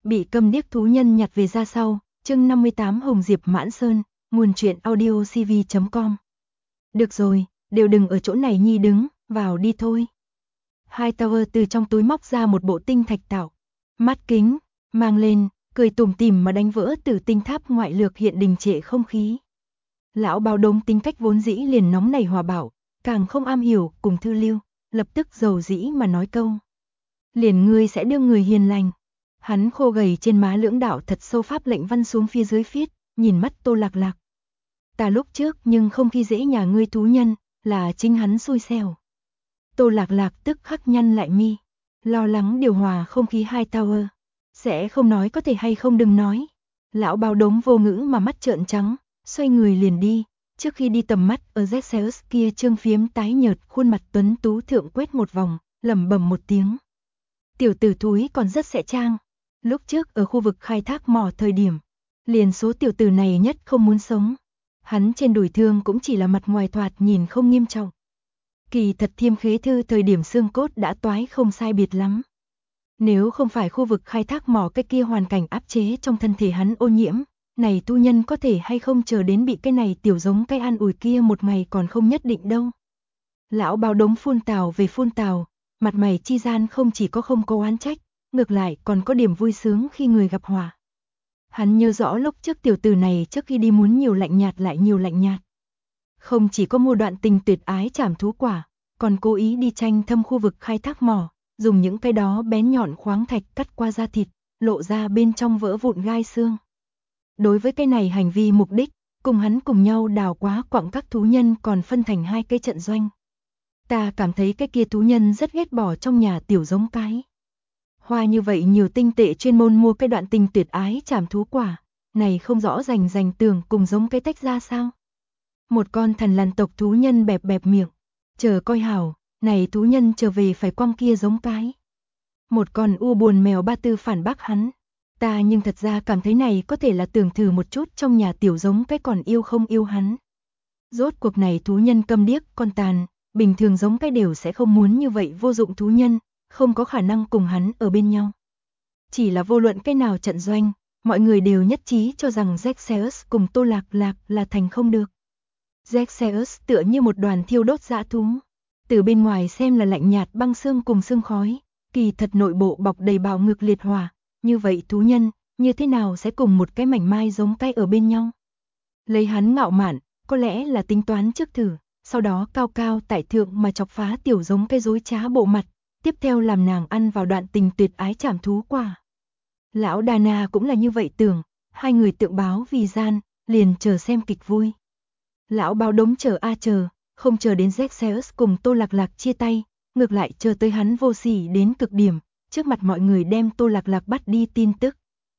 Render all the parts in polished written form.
Bị câm điếc thú nhân nhặt về ra sau, chương 58 Hồng Diệp Mãn Sơn, nguồn truyện audiocv.com. Được rồi, đều đừng ở chỗ này nhi đứng, vào đi thôi. Hightower từ trong túi móc ra một bộ tinh thạch tạo, mắt kính, mang lên, cười tủm tỉm mà đánh vỡ Tử Tinh Tháp ngoại lược hiện đình trệ không khí. Lão Báo Đống tính cách vốn dĩ liền nóng nảy hòa bảo, càng không am hiểu cùng thư lưu, lập tức dầu dĩ mà nói câu. Liền ngươi sẽ đưa người hiền lành. Hắn khô gầy trên má lưỡng đạo thật sâu pháp lệnh văn xuống phía dưới viết, nhìn mắt Tô Lạc Lạc. Ta lúc trước nhưng không khi dễ nhà ngươi thú nhân, là chính hắn xui xẻo. Tô Lạc Lạc tức khắc nhăn lại mi, lo lắng điều hòa không khí Hightower. Sẽ không nói có thể hay không đừng nói. Lão Báo Đống vô ngữ mà mắt trợn trắng, xoay người liền đi. Trước khi đi tầm mắt ở Zexeus kia trương phiếm tái nhợt khuôn mặt tuấn tú thượng quét một vòng, lẩm bẩm một tiếng. Tiểu tử thúi còn rất sẽ trang. Lúc trước ở khu vực khai thác mỏ thời điểm, liền số tiểu tử này nhất không muốn sống. Hắn trên đùi thương cũng chỉ là mặt ngoài thoạt nhìn không nghiêm trọng. Kỳ thật Thiêm Khế Thư thời điểm xương cốt đã toái không sai biệt lắm. Nếu không phải khu vực khai thác mỏ cái kia hoàn cảnh áp chế trong thân thể hắn ô nhiễm, này tu nhân có thể hay không chờ đến bị cái này tiểu giống cái an ủi kia một ngày còn không nhất định đâu. Lão Báo Đống phun tào về phun tào, mặt mày chi gian không chỉ có không có oán trách, ngược lại còn có điểm vui sướng khi người gặp họa. Hắn nhớ rõ lúc trước tiểu tử này trước khi đi muốn nhiều lạnh nhạt lại nhiều lạnh nhạt. Không chỉ có mua đoạn tình tuyệt ái trảm thú quả, còn cố ý đi tranh thâm khu vực khai thác mỏ, dùng những cái đó bén nhọn khoáng thạch cắt qua da thịt, lộ ra bên trong vỡ vụn gai xương. Đối với cái này hành vi mục đích, cùng hắn cùng nhau đào quá quặng các thú nhân còn phân thành hai cái trận doanh. Ta cảm thấy cái kia thú nhân rất ghét bỏ trong nhà tiểu giống cái. Hoa như vậy nhiều tinh tệ chuyên môn mua cái đoạn tình tuyệt ái trảm thú quả, này không rõ rành tưởng cùng giống cái tách ra sao. Một con thần lằn tộc thú nhân bẹp bẹp miệng, chờ coi hảo, này thú nhân trở về phải quăng kia giống cái. Một con u buồn mèo Ba Tư phản bác hắn, ta nhưng thật ra cảm thấy này có thể là tưởng thử một chút trong nhà tiểu giống cái còn yêu không yêu hắn. Rốt cuộc này thú nhân câm điếc con tàn, bình thường giống cái đều sẽ không muốn như vậy vô dụng thú nhân, không có khả năng cùng hắn ở bên nhau. Chỉ là vô luận cái nào trận doanh, mọi người đều nhất trí cho rằng Zexeus cùng Tô Lạc Lạc là thành không được. Zexeus tựa như một đoàn thiêu đốt dã thú, từ bên ngoài xem là lạnh nhạt băng xương cùng xương khói, kỳ thật nội bộ bọc đầy bạo ngược liệt hỏa, như vậy thú nhân, như thế nào sẽ cùng một cái mảnh mai giống cái ở bên nhau? Lấy hắn ngạo mạn, có lẽ là tính toán trước thử, sau đó cao cao tại thượng mà chọc phá tiểu giống cái dối trá bộ mặt, tiếp theo làm nàng ăn vào đoạn tình tuyệt ái trảm thú quả. Lão Đana cũng là như vậy tưởng, hai người tượng báo vì gian, liền chờ xem kịch vui. Lão Báo Đống chờ chờ, không chờ đến Zexeus cùng Tô Lạc Lạc chia tay, ngược lại chờ tới hắn vô sỉ đến cực điểm, trước mặt mọi người đem Tô Lạc Lạc bắt đi tin tức.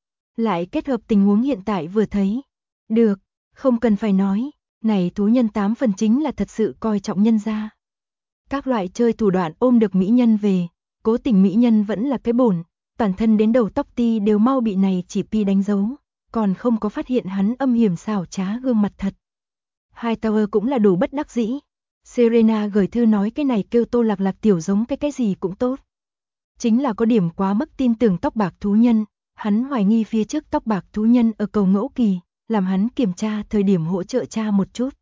Lại kết hợp tình huống hiện tại vừa thấy. Được, không cần phải nói, này thú nhân 8 phần chính là thật sự coi trọng nhân gia. Các loại chơi thủ đoạn ôm được mỹ nhân về, cố tình mỹ nhân vẫn là cái bổn, toàn thân đến đầu tóc ti đều mau bị này chỉ pi đánh dấu, còn không có phát hiện hắn âm hiểm xảo trá gương mặt thật. Hightower cũng là đủ bất đắc dĩ. Serena gửi thư nói cái này kêu Tô Lạc Lạc tiểu giống cái gì cũng tốt. Chính là có điểm quá mức tin tưởng tóc bạc thú nhân, hắn hoài nghi phía trước tóc bạc thú nhân ở cầu ngẫu kỳ, làm hắn kiểm tra thời điểm hỗ trợ cha một chút.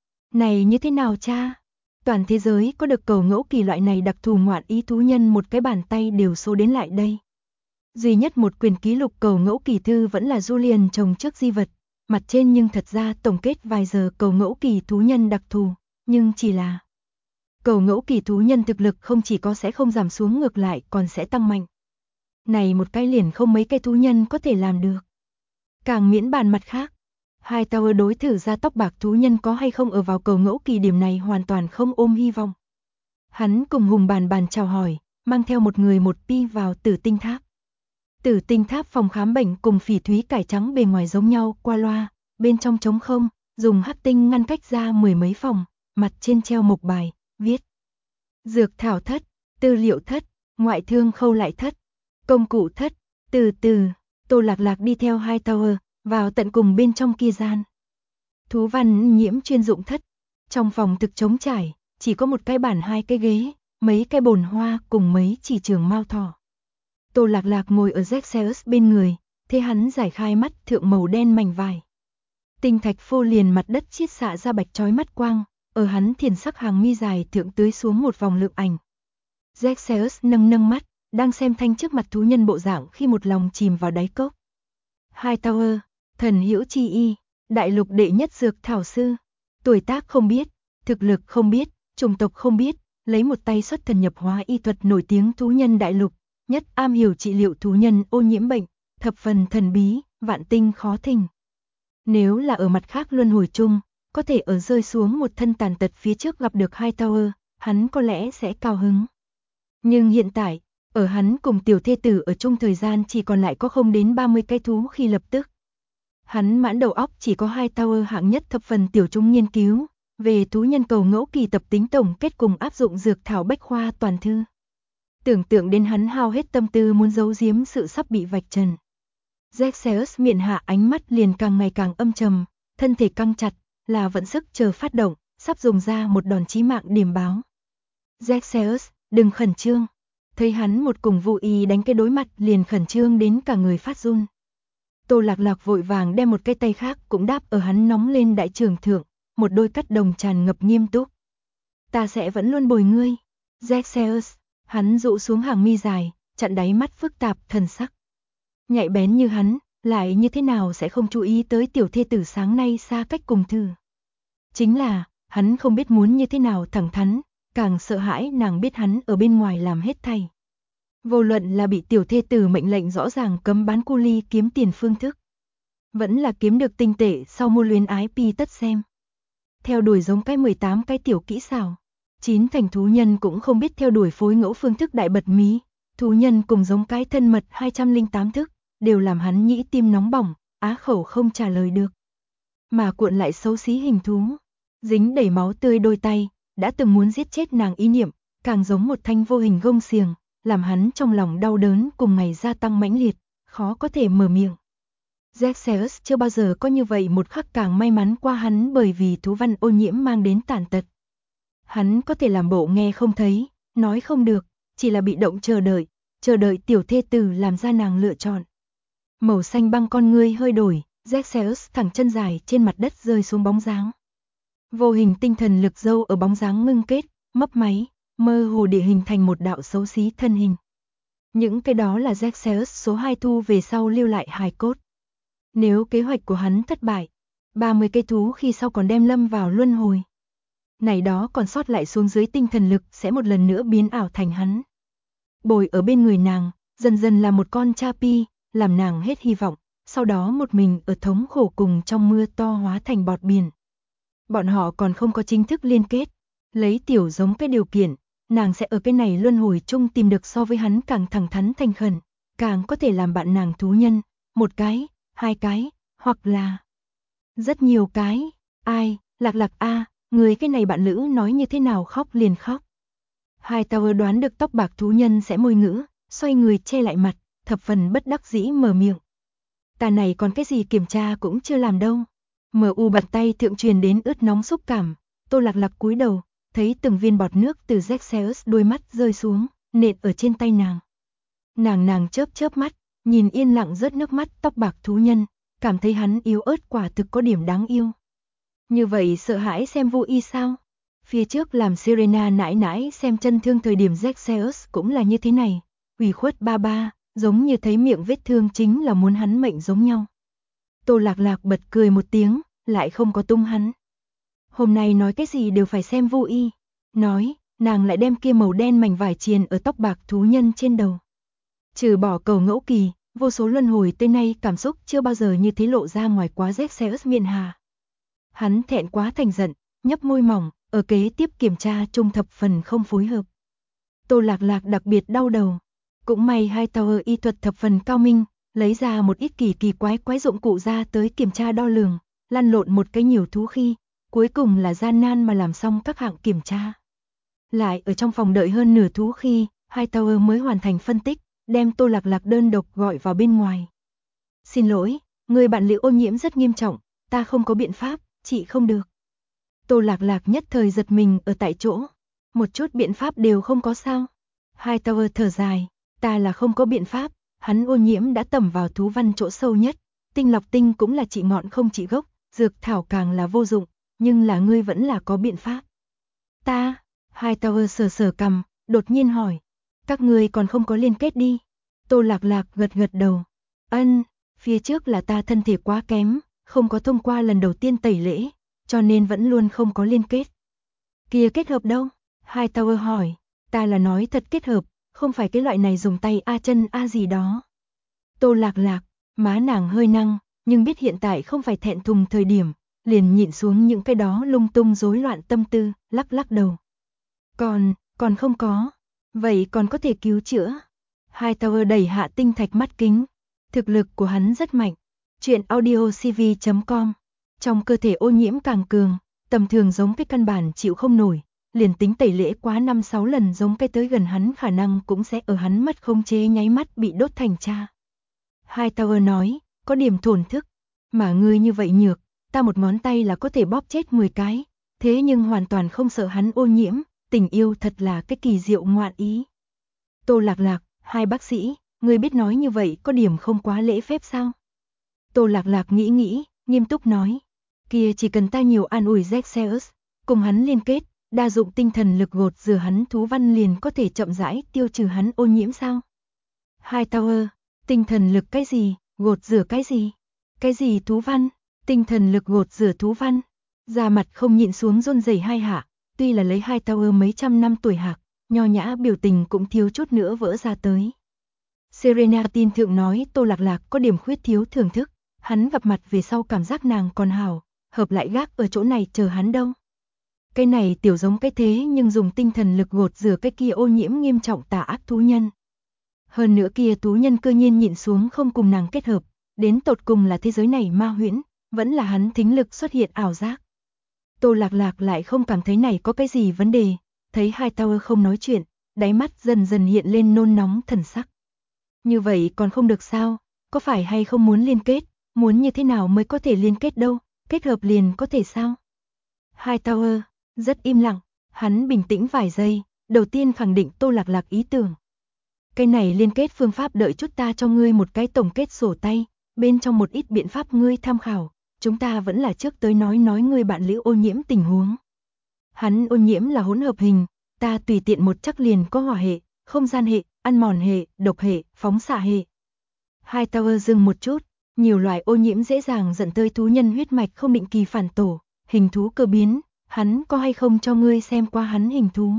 Này như thế nào cha? Toàn thế giới có được cầu ngẫu kỳ loại này đặc thù ngoạn ý thú nhân một cái bàn tay đều số đến lại đây. Duy nhất một quyền ký lục cầu ngẫu kỳ thư vẫn là Julian trồng trước di vật, mặt trên nhưng thật ra tổng kết vài giờ cầu ngẫu kỳ thú nhân đặc thù, nhưng chỉ là cầu ngẫu kỳ thú nhân thực lực không chỉ có sẽ không giảm xuống ngược lại còn sẽ tăng mạnh. Này một cái liền không mấy cái thú nhân có thể làm được. Càng miễn bàn mặt khác, Hightower đối thử ra tóc bạc thú nhân có hay không ở vào cầu ngẫu kỳ điểm này hoàn toàn không ôm hy vọng. Hắn cùng Hùng bàn chào hỏi, mang theo một người một pi vào Tử Tinh Tháp. Tử Tinh Tháp phòng khám bệnh cùng phỉ thúy cải trắng bề ngoài giống nhau qua loa, bên trong trống không, dùng hắc tinh ngăn cách ra mười mấy phòng, mặt trên treo mộc bài, viết dược thảo thất, tư liệu thất, ngoại thương khâu lại thất, công cụ thất, từ từ, Tô Lạc Lạc đi theo Hightower, vào tận cùng bên trong kia gian. Thú văn nhiễm chuyên dụng thất, trong phòng thực trống trải, chỉ có một cái bàn hai cái ghế, mấy cái bồn hoa cùng mấy chỉ trường mao thỏ. Tô Lạc Lạc ngồi ở Zexeus bên người, thế hắn giải khai mắt thượng màu đen mảnh vải. Tinh thạch phô liền mặt đất chiết xạ ra bạch chói mắt quang, ở hắn thiền sắc hàng mi dài thượng tưới xuống một vòng lượng ảnh. Zexeus nâng nâng mắt, đang xem thanh trước mặt thú nhân bộ dạng khi một lòng chìm vào đáy cốc. Hightower, thần hữu chi y, đại lục đệ nhất dược thảo sư, tuổi tác không biết, thực lực không biết, chủng tộc không biết, lấy một tay xuất thần nhập hóa y thuật nổi tiếng thú nhân đại lục, nhất am hiểu trị liệu thú nhân ô nhiễm bệnh, thập phần thần bí, vạn tinh khó thình. Nếu là ở mặt khác luân hồi chung, có thể ở rơi xuống một thân tàn tật phía trước gặp được Hightower, hắn có lẽ sẽ cao hứng. Nhưng hiện tại, ở hắn cùng tiểu thê tử ở chung thời gian chỉ còn lại có không đến 30 cái thú khi lập tức. Hắn mãn đầu óc chỉ có Hightower hạng nhất thập phần tiểu chúng nghiên cứu, về thú nhân cầu ngẫu kỳ tập tính tổng kết cùng áp dụng dược thảo bách khoa toàn thư. Tưởng tượng đến hắn hao hết tâm tư muốn giấu giếm sự sắp bị vạch trần. Zexeus miệng hạ ánh mắt liền càng ngày càng âm trầm, thân thể căng chặt, là vận sức chờ phát động, sắp dùng ra một đòn chí mạng điểm báo. Zexeus, đừng khẩn trương. Thấy hắn một cùng vô ý đánh cái đối mặt liền khẩn trương đến cả người phát run. Tô Lạc Lạc vội vàng đem một cái tay khác cũng đáp ở hắn nóng lên đại trường thượng, một đôi cắt đồng tràn ngập nghiêm túc. Ta sẽ vẫn luôn bồi ngươi. Zexeus, hắn dụ xuống hàng mi dài, chặn đáy mắt phức tạp thần sắc. Nhạy bén như hắn, lại như thế nào sẽ không chú ý tới tiểu thê tử sáng nay xa cách cùng thử. Chính là, hắn không biết muốn như thế nào thẳng thắn, càng sợ hãi nàng biết hắn ở bên ngoài làm hết thảy. Vô luận là bị tiểu thê tử mệnh lệnh rõ ràng cấm bán cu ly kiếm tiền phương thức, vẫn là kiếm được tinh tệ sau mua luyến ái pi tất xem. Theo đuổi giống cái 18 cái tiểu kỹ xảo, 9 thành thú nhân cũng không biết theo đuổi phối ngẫu phương thức đại bật mí, thú nhân cùng giống cái thân mật 208 thức, đều làm hắn nhĩ tim nóng bỏng, á khẩu không trả lời được. Mà cuộn lại xấu xí hình thú, dính đầy máu tươi đôi tay, đã từng muốn giết chết nàng ý niệm, càng giống một thanh vô hình gông xiềng, làm hắn trong lòng đau đớn cùng ngày gia tăng mãnh liệt, khó có thể mở miệng. Zexeus chưa bao giờ có như vậy một khắc càng may mắn qua hắn bởi vì thú văn ô nhiễm mang đến tàn tật. Hắn có thể làm bộ nghe không thấy, nói không được, chỉ là bị động chờ đợi tiểu thê tử làm ra nàng lựa chọn. Màu xanh băng con ngươi hơi đổi, Zexeus thẳng chân dài trên mặt đất rơi xuống bóng dáng. Vô hình tinh thần lực dâu ở bóng dáng ngưng kết, mấp máy, mơ hồ địa hình thành một đạo xấu xí thân hình. Những cái đó là Zexeus số 2 thu về sau lưu lại hài cốt. Nếu kế hoạch của hắn thất bại, 30 cây thú khi sau còn đem lâm vào luân hồi. Này đó còn sót lại xuống dưới tinh thần lực sẽ một lần nữa biến ảo thành hắn. Bồi ở bên người nàng, dần dần là một con cha pi, làm nàng hết hy vọng, sau đó một mình ở thống khổ cùng trong mưa to hóa thành bọt biển. Bọn họ còn không có chính thức liên kết, lấy tiểu giống cái điều kiện, nàng sẽ ở cái này luân hồi chung tìm được so với hắn càng thẳng thắn thành khẩn, càng có thể làm bạn nàng thú nhân, một cái, hai cái, hoặc là rất nhiều cái. Ai, Lạc Lạc a, người cái này bạn lữ nói như thế nào khóc liền khóc. Hightower đoán được tóc bạc thú nhân sẽ môi ngữ, xoay người che lại mặt, thập phần bất đắc dĩ mở miệng. Ta này còn cái gì kiểm tra cũng chưa làm đâu. M.U. bàn tay thượng truyền đến ướt nóng xúc cảm, Tô Lạc Lạc cúi đầu, thấy từng viên bọt nước từ Zexeus đôi mắt rơi xuống, nện ở trên tay nàng. Nàng chớp mắt, nhìn yên lặng rớt nước mắt tóc bạc thú nhân, cảm thấy hắn yếu ớt quả thực có điểm đáng yêu. Như vậy sợ hãi xem vô y sao? Phía trước làm Serena nãi nãi xem chân thương thời điểm Zexeus cũng là như thế này, ủy khuất ba, giống như thấy miệng vết thương chính là muốn hắn mệnh giống nhau. Tô Lạc Lạc bật cười một tiếng, lại không có tung hắn. Hôm nay nói cái gì đều phải xem vô y. Nói, nàng lại đem kia màu đen mảnh vải triền ở tóc bạc thú nhân trên đầu. Trừ bỏ cầu ngẫu kỳ, vô số luân hồi tới nay cảm xúc chưa bao giờ như thế lộ ra ngoài quá Zexeus miệng hà. Hắn thẹn quá thành giận, nhấp môi mỏng, ở kế tiếp kiểm tra trung thập phần không phối hợp. Tô Lạc Lạc đặc biệt đau đầu. Cũng may Hightower y thuật thập phần cao minh, lấy ra một ít kỳ quái dụng cụ ra tới kiểm tra đo lường, lăn lộn một cái nhiều thú khi, cuối cùng là gian nan mà làm xong các hạng kiểm tra. Lại ở trong phòng đợi hơn nửa thú khi, Hightower mới hoàn thành phân tích, đem Tô Lạc Lạc đơn độc gọi vào bên ngoài. Xin lỗi, người bạn lữ ô nhiễm rất nghiêm trọng, ta không có biện pháp, chị không được. Tô Lạc Lạc nhất thời giật mình ở tại chỗ, một chút biện pháp đều không có sao. Hightower thở dài, Ta là không có biện pháp, hắn ô nhiễm đã tẩm vào thú văn chỗ sâu nhất, tinh lọc tinh cũng là trị ngọn không trị gốc, dược thảo càng là vô dụng, nhưng là ngươi vẫn là có biện pháp. Ta, Hightower sờ sờ cằm, đột nhiên hỏi, các ngươi còn không có liên kết đi. Tô Lạc Lạc gật gật đầu, phía trước là ta thân thể quá kém, không có thông qua lần đầu tiên tẩy lễ, cho nên vẫn luôn không có liên kết. Kia kết hợp đâu? Hightower hỏi, ta là nói thật kết hợp, không phải cái loại này dùng tay a chân a gì đó. Tô Lạc Lạc, má nàng hơi năng, nhưng biết hiện tại không phải thẹn thùng thời điểm, liền nhịn xuống những cái đó lung tung rối loạn tâm tư, lắc lắc đầu. Còn không có, vậy còn có thể cứu chữa. Hightower đẩy hạ tinh thạch mắt kính, thực lực của hắn rất mạnh. Chuyện audiocv.com, trong cơ thể ô nhiễm càng cường, tầm thường giống cái căn bản chịu không nổi, liền tính tẩy lễ quá 5-6 lần giống cái tới gần hắn khả năng cũng sẽ ở hắn mất khống chế nháy mắt bị đốt thành tro. Hightower nói, có điểm thổn thức, mà ngươi như vậy nhược, ta một ngón tay là có thể bóp chết 10 cái, thế nhưng hoàn toàn không sợ hắn ô nhiễm, tình yêu thật là cái kỳ diệu ngoạn ý. Tô Lạc Lạc, hai bác sĩ, ngươi biết nói như vậy có điểm không quá lễ phép sao? Tô Lạc Lạc nghĩ, nghiêm túc nói, kia chỉ cần ta nhiều an ủi Zexeus, cùng hắn liên kết, đa dụng tinh thần lực gột rửa hắn thú văn liền có thể chậm rãi tiêu trừ hắn ô nhiễm sao? Hightower, tinh thần lực cái gì, gột rửa cái gì? Cái gì thú văn? Tinh thần lực gột rửa thú văn? Da mặt không nhịn xuống run rẩy hai hạ, tuy là lấy Hightower mấy trăm năm tuổi hạc, nho nhã biểu tình cũng thiếu chút nữa vỡ ra tới. Serena tin thượng nói Tô Lạc Lạc có điểm khuyết thiếu thưởng thức, hắn gặp mặt về sau cảm giác nàng còn hảo, hợp lại gác ở chỗ này chờ hắn đâu. Cái này tiểu giống cái thế nhưng dùng tinh thần lực gột rửa cái kia ô nhiễm nghiêm trọng tà ác thú nhân. Hơn nữa kia thú nhân cơ nhiên nhịn xuống không cùng nàng kết hợp, đến tột cùng là thế giới này ma huyễn, vẫn là hắn thính lực xuất hiện ảo giác. Tô Lạc Lạc lại không cảm thấy này có cái gì vấn đề, thấy Hightower không nói chuyện, đáy mắt dần dần hiện lên nôn nóng thần sắc. Như vậy còn không được sao, có phải hay không muốn liên kết, muốn như thế nào mới có thể liên kết đâu, kết hợp liền có thể sao? Hightower rất im lặng, hắn bình tĩnh vài giây, đầu tiên khẳng định Tô Lạc Lạc ý tưởng. Cái này liên kết phương pháp đợi chút ta cho ngươi một cái tổng kết sổ tay, bên trong một ít biện pháp ngươi tham khảo, chúng ta vẫn là trước tới nói ngươi bạn lữ ô nhiễm tình huống. Hắn ô nhiễm là hỗn hợp hình, ta tùy tiện một chắc liền có hỏa hệ, không gian hệ, ăn mòn hệ, độc hệ, phóng xạ hệ. Hightower dừng một chút, nhiều loại ô nhiễm dễ dàng dẫn tới thú nhân huyết mạch không định kỳ phản tổ, hình thú cơ biến, hắn có hay không cho ngươi xem qua hắn hình thú.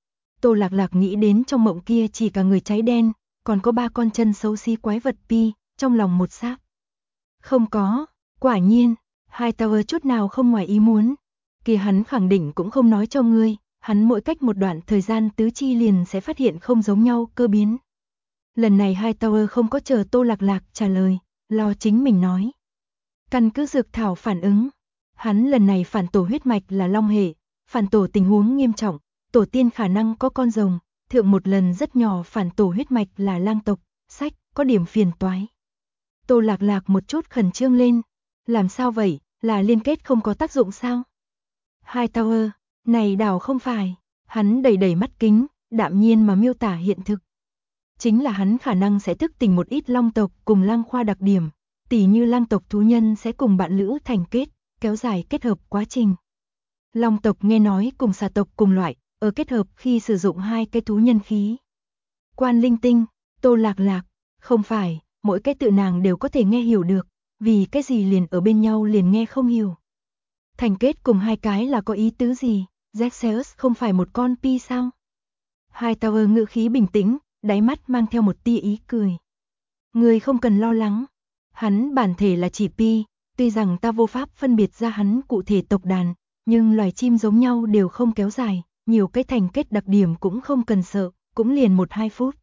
Tô Lạc Lạc nghĩ đến trong mộng kia chỉ cả người cháy đen, còn có 3 con chân xấu xí quái vật pi, trong lòng một xác. Không có, quả nhiên, Hightower chút nào không ngoài ý muốn. Kia hắn khẳng định cũng không nói cho ngươi, hắn mỗi cách một đoạn thời gian tứ chi liền sẽ phát hiện không giống nhau cơ biến. Lần này Hightower không có chờ Tô Lạc Lạc trả lời, lo chính mình nói. Căn cứ dược thảo phản ứng, hắn lần này phản tổ huyết mạch là long hệ, phản tổ tình huống nghiêm trọng, tổ tiên khả năng có con rồng, thượng một lần rất nhỏ phản tổ huyết mạch là lang tộc, sách, có điểm phiền toái. Tô Lạc Lạc một chút khẩn trương lên, làm sao vậy, là liên kết không có tác dụng sao? Hightower, này đảo không phải, hắn đẩy đẩy mắt kính, đạm nhiên mà miêu tả hiện thực. Chính là hắn khả năng sẽ thức tỉnh một ít long tộc cùng lang khoa đặc điểm, tỉ như lang tộc thú nhân sẽ cùng bạn lữ thành kết, kéo dài kết hợp quá trình. Long tộc nghe nói cùng xà tộc cùng loại, ở kết hợp khi sử dụng hai cái thú nhân khí. Quan linh tinh, Tô Lạc Lạc, không phải, mỗi cái tự nàng đều có thể nghe hiểu được, vì cái gì liền ở bên nhau liền nghe không hiểu. Thành kết cùng hai cái là có ý tứ gì, Zexeus không phải một con pi sao? Hightower ngữ khí bình tĩnh, đáy mắt mang theo một tia ý cười. Người không cần lo lắng, hắn bản thể là chỉ pi, tuy rằng ta vô pháp phân biệt ra hắn cụ thể tộc đàn, nhưng loài chim giống nhau đều không kéo dài, nhiều cái thành kết đặc điểm cũng không cần sợ, cũng liền 1-2 phút.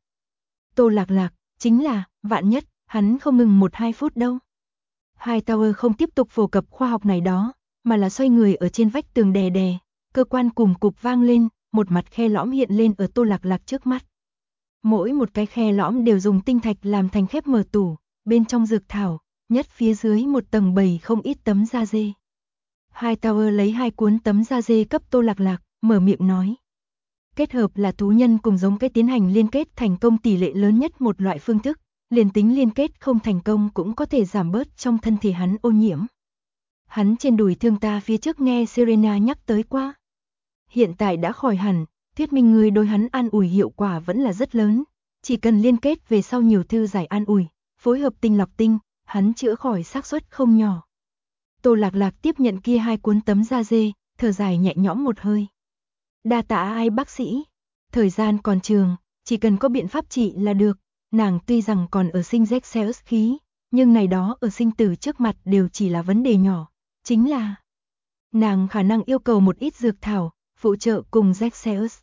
Tô Lạc Lạc, chính là, vạn nhất, hắn không ngừng 1-2 phút đâu. Hightower không tiếp tục phổ cập khoa học này đó, mà là xoay người ở trên vách tường đè đè, cơ quan cùng cục vang lên, một mặt khe lõm hiện lên ở Tô Lạc Lạc trước mắt. Mỗi một cái khe lõm đều dùng tinh thạch làm thành khép mở tủ, bên trong dược thảo, nhất phía dưới một tầng bầy không ít tấm da dê. Hightower lấy 2 cuốn tấm da dê cấp Tô Lạc Lạc, mở miệng nói. Kết hợp là thú nhân cùng giống cái tiến hành liên kết thành công tỷ lệ lớn nhất một loại phương thức, liền tính liên kết không thành công cũng có thể giảm bớt trong thân thể hắn ô nhiễm. Hắn trên đùi thương ta phía trước nghe Serena nhắc tới qua. Hiện tại đã khỏi hẳn, thuyết minh người đối hắn an ủi hiệu quả vẫn là rất lớn. Chỉ cần liên kết về sau nhiều thư giải an ủi, phối hợp tinh lọc tinh, hắn chữa khỏi xác suất không nhỏ. Tô Lạc Lạc tiếp nhận kia 2 cuốn tấm da dê, thở dài nhẹ nhõm một hơi. Đa tạ ai bác sĩ, thời gian còn trường, chỉ cần có biện pháp trị là được. Nàng tuy rằng còn ở sinh Zexeus khí, nhưng này đó ở sinh tử trước mặt đều chỉ là vấn đề nhỏ. Chính là nàng khả năng yêu cầu một ít dược thảo, phụ trợ cùng Zexeus.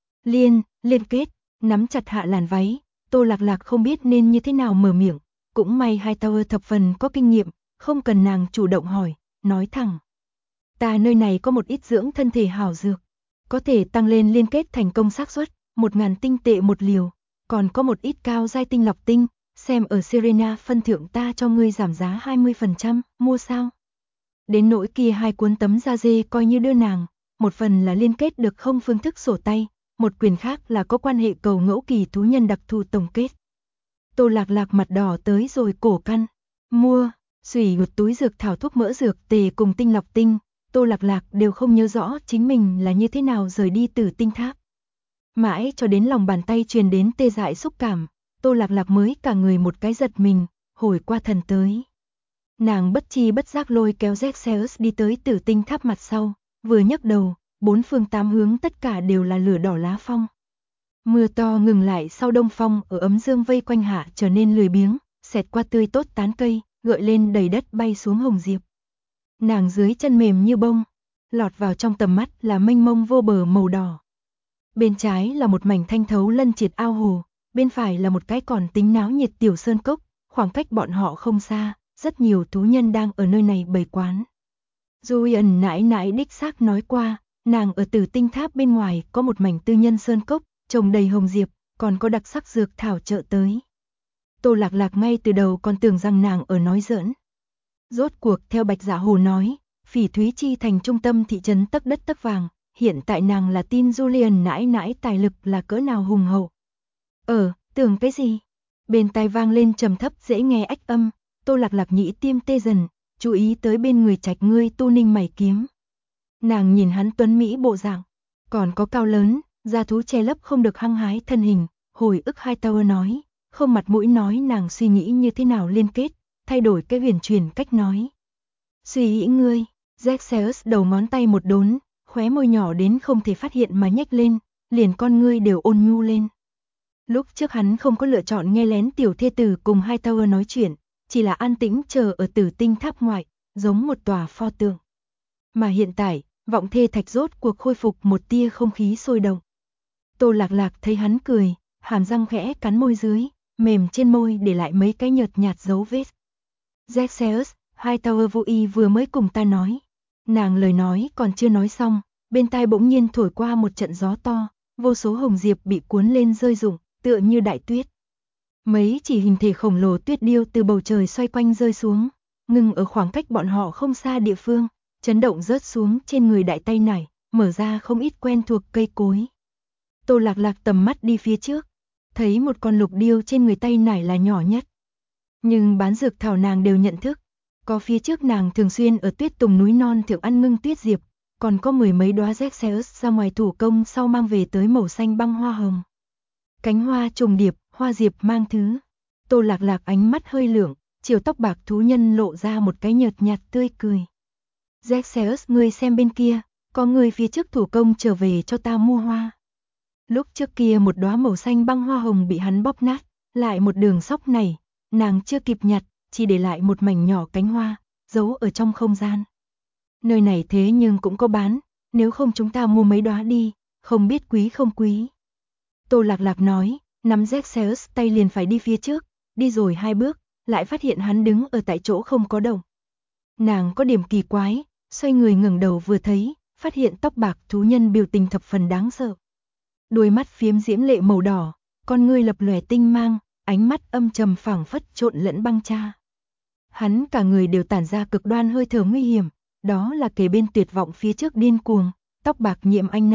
Liên kết, nắm chặt hạ làn váy, Tô Lạc Lạc không biết nên như thế nào mở miệng. Cũng may Hightower thập phần có kinh nghiệm, không cần nàng chủ động hỏi, nói thẳng. Ta nơi này có một ít dưỡng thân thể hảo dược, có thể tăng lên liên kết thành công xác suất, 1000 tinh tệ một liều, còn có một ít cao giai tinh lọc tinh, xem ở Serena phân thưởng ta cho ngươi giảm giá 20%, mua sao? Đến nỗi kia 2 cuốn tấm da dê coi như đưa nàng, một phần là liên kết được không phương thức sổ tay, một quyền khác là có quan hệ cầu ngẫu kỳ thú nhân đặc thù tổng kết. Tô Lạc Lạc mặt đỏ tới rồi cổ căn, mua, xùy một túi dược thảo thuốc mỡ dược tề cùng tinh lọc tinh, Tô Lạc Lạc đều không nhớ rõ chính mình là như thế nào rời đi Tử Tinh Tháp. Mãi cho đến lòng bàn tay truyền đến tê dại xúc cảm, Tô Lạc Lạc mới cả người một cái giật mình, hồi qua thần tới. Nàng bất chi bất giác lôi kéo Zexeus đi tới Tử Tinh Tháp mặt sau, vừa nhấc đầu, 4 phương 8 hướng tất cả đều là lửa đỏ lá phong. Mưa to ngừng lại sau đông phong ở ấm dương vây quanh hạ trở nên lười biếng, xẹt qua tươi tốt tán cây, gợi lên đầy đất bay xuống hồng diệp. Nàng dưới chân mềm như bông, lọt vào trong tầm mắt là mênh mông vô bờ màu đỏ. Bên trái là một mảnh thanh thấu lân triệt ao hồ, bên phải là một cái còn tính náo nhiệt tiểu sơn cốc, khoảng cách bọn họ không xa, rất nhiều thú nhân đang ở nơi này bày quán. Julian nãi nãi đích xác nói qua, nàng ở Tử Tinh Tháp bên ngoài có một mảnh tư nhân sơn cốc, trồng đầy hồng diệp, còn có đặc sắc dược thảo chợ tới. Tô Lạc Lạc ngay từ đầu còn tưởng rằng nàng ở nói giỡn. Rốt cuộc theo Bạch Dạ Hồ nói, Phỉ Thúy Chi thành trung tâm thị trấn tấc đất tấc vàng, hiện tại nàng là tin Julian nãi nãi tài lực là cỡ nào hùng hậu. Tưởng cái gì? Bên tai vang lên trầm thấp dễ nghe ách âm, Tô Lạc Lạc nhĩ tim tê dần, chú ý tới bên người Trạch Ngươi tu ninh mày kiếm. Nàng nhìn hắn tuấn mỹ bộ dạng, còn có cao lớn, da thú che lấp không được hăng hái thân hình, hồi ức Hightower nói, không mặt mũi nói nàng suy nghĩ như thế nào liên kết, thay đổi cái huyền truyền cách nói. Suy nghĩ ngươi, Zexeus đầu ngón tay một đốn, khóe môi nhỏ đến không thể phát hiện mà nhếch lên, liền con ngươi đều ôn nhu lên. Lúc trước hắn không có lựa chọn nghe lén tiểu thê tử cùng Hightower nói chuyện, chỉ là an tĩnh chờ ở Tử Tinh Tháp ngoại, giống một tòa pho tượng. Mà hiện tại, vọng thê thạch rốt cuộc khôi phục một tia không khí sôi động. Tô Lạc Lạc thấy hắn cười, hàm răng khẽ cắn môi dưới, mềm trên môi để lại mấy cái nhợt nhạt dấu vết. Zexeus, Hightower vô ý vừa mới cùng ta nói. Nàng lời nói còn chưa nói xong, bên tai bỗng nhiên thổi qua một trận gió to, vô số hồng diệp bị cuốn lên rơi rụng, tựa như đại tuyết. Mấy chỉ hình thể khổng lồ tuyết điêu từ bầu trời xoay quanh rơi xuống, ngừng ở khoảng cách bọn họ không xa địa phương, chấn động rớt xuống trên người đại tay nải, mở ra không ít quen thuộc cây cối. Tô Lạc Lạc tầm mắt đi phía trước, thấy một con lục điêu trên người tay nải là nhỏ nhất. Nhưng bán dược thảo nàng đều nhận thức, có phía trước nàng thường xuyên ở tuyết tùng núi non thượng ăn ngưng tuyết diệp, còn có 10 mấy đóa Zexeus ra ngoài thủ công sau mang về tới màu xanh băng hoa hồng. Cánh hoa trùng điệp, hoa diệp mang thứ. Tô Lạc Lạc ánh mắt hơi lưỡng, chiều tóc bạc thú nhân lộ ra một cái nhợt nhạt tươi cười. Zexeus, ngươi xem bên kia, có người phía trước thủ công trở về cho ta mua hoa. Lúc trước kia một đóa màu xanh băng hoa hồng bị hắn bóp nát, lại một đường sóc này, nàng chưa kịp nhặt, chỉ để lại một mảnh nhỏ cánh hoa, giấu ở trong không gian. Nơi này thế nhưng cũng có bán, nếu không chúng ta mua mấy đóa đi, không biết quý không quý. Tô Lạc Lạc nói, nắm Zexeus tay liền phải đi phía trước, đi rồi 2 bước, lại phát hiện hắn đứng ở tại chỗ không có động. Nàng có điểm kỳ quái, xoay người ngẩng đầu vừa thấy, phát hiện tóc bạc thú nhân biểu tình thập phần đáng sợ. Đôi mắt phiếm diễm lệ màu đỏ, con ngươi lập lòe tinh mang, ánh mắt âm trầm phảng phất trộn lẫn băng cha. Hắn cả người đều tản ra cực đoan hơi thở nguy hiểm, đó là kề bên tuyệt vọng phía trước điên cuồng, tóc bạc nhiễm ánh nắng,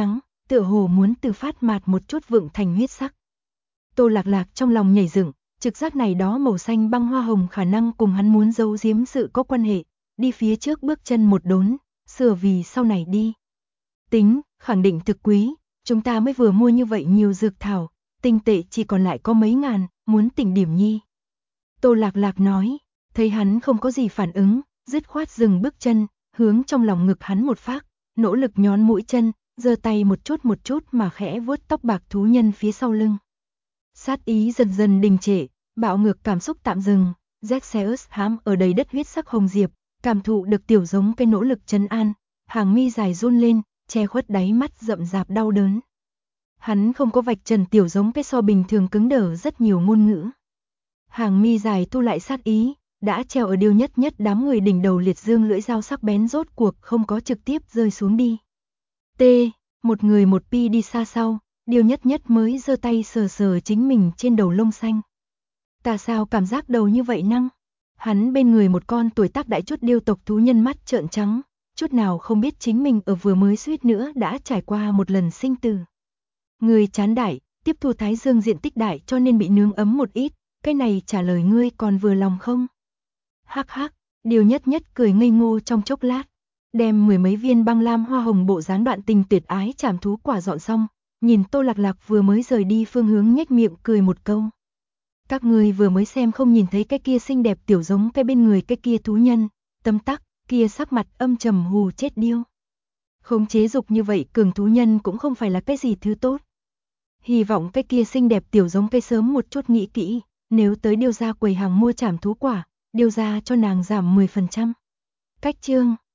tựa hồ muốn từ phát mạt một chút vượng thành huyết sắc. Tô Lạc Lạc trong lòng nhảy dựng, trực giác này đó màu xanh băng hoa hồng khả năng cùng hắn muốn giấu giếm sự có quan hệ, đi phía trước bước chân một đốn, sửa vì sau này đi. Tính, khẳng định thực quý, chúng ta mới vừa mua như vậy nhiều dược thảo, tinh tệ chỉ còn lại có mấy ngàn, muốn tỉnh điểm nhi. Tô Lạc Lạc nói, thấy hắn không có gì phản ứng, dứt khoát dừng bước chân, hướng trong lòng ngực hắn một phát, nỗ lực nhón mũi chân, giơ tay một chút mà khẽ vuốt tóc bạc thú nhân phía sau lưng. Sát ý dần dần đình trệ, bạo ngược cảm xúc tạm dừng, Zexeus hám ở đầy đất huyết sắc hồng diệp, cảm thụ được tiểu giống cái nỗ lực trấn an, hàng mi dài run lên, che khuất đáy mắt rậm rạp đau đớn. Hắn không có vạch trần tiểu giống cái so bình thường cứng đờ rất nhiều ngôn ngữ. Hàng mi dài thu lại sát ý, đã treo ở điêu nhất đám người đỉnh đầu liệt dương lưỡi dao sắc bén rốt cuộc không có trực tiếp rơi xuống đi. T, một người một pi đi xa sau, điêu nhất mới giơ tay sờ chính mình trên đầu lông xanh. Ta sao cảm giác đầu như vậy năng? Hắn bên người một con tuổi tác đại chút điêu tộc thú nhân mắt trợn trắng, chút nào không biết chính mình ở vừa mới suýt nữa đã trải qua một lần sinh tử. Người chán đại, tiếp thu thái dương diện tích đại cho nên bị nướng ấm một ít, cái này trả lời ngươi còn vừa lòng không? Hắc hắc, điêu nhất cười ngây ngô trong chốc lát, đem mười mấy viên băng lam hoa hồng bộ dáng đoạn tình tuyệt ái chảm thú quả dọn xong, nhìn Tô Lạc Lạc vừa mới rời đi phương hướng nhếch miệng cười một câu. Các ngươi vừa mới xem không nhìn thấy cái kia xinh đẹp tiểu giống cái bên người cái kia thú nhân, tấm tắc, kia sắc mặt âm trầm hù chết điêu. Khống chế dục như vậy cường thú nhân cũng không phải là cái gì thứ tốt. Hy vọng cái kia xinh đẹp tiểu giống cái sớm một chút nghĩ kỹ, nếu tới điêu gia quầy hàng mua chảm thú quả, điêu gia cho nàng giảm 10%. Cách chương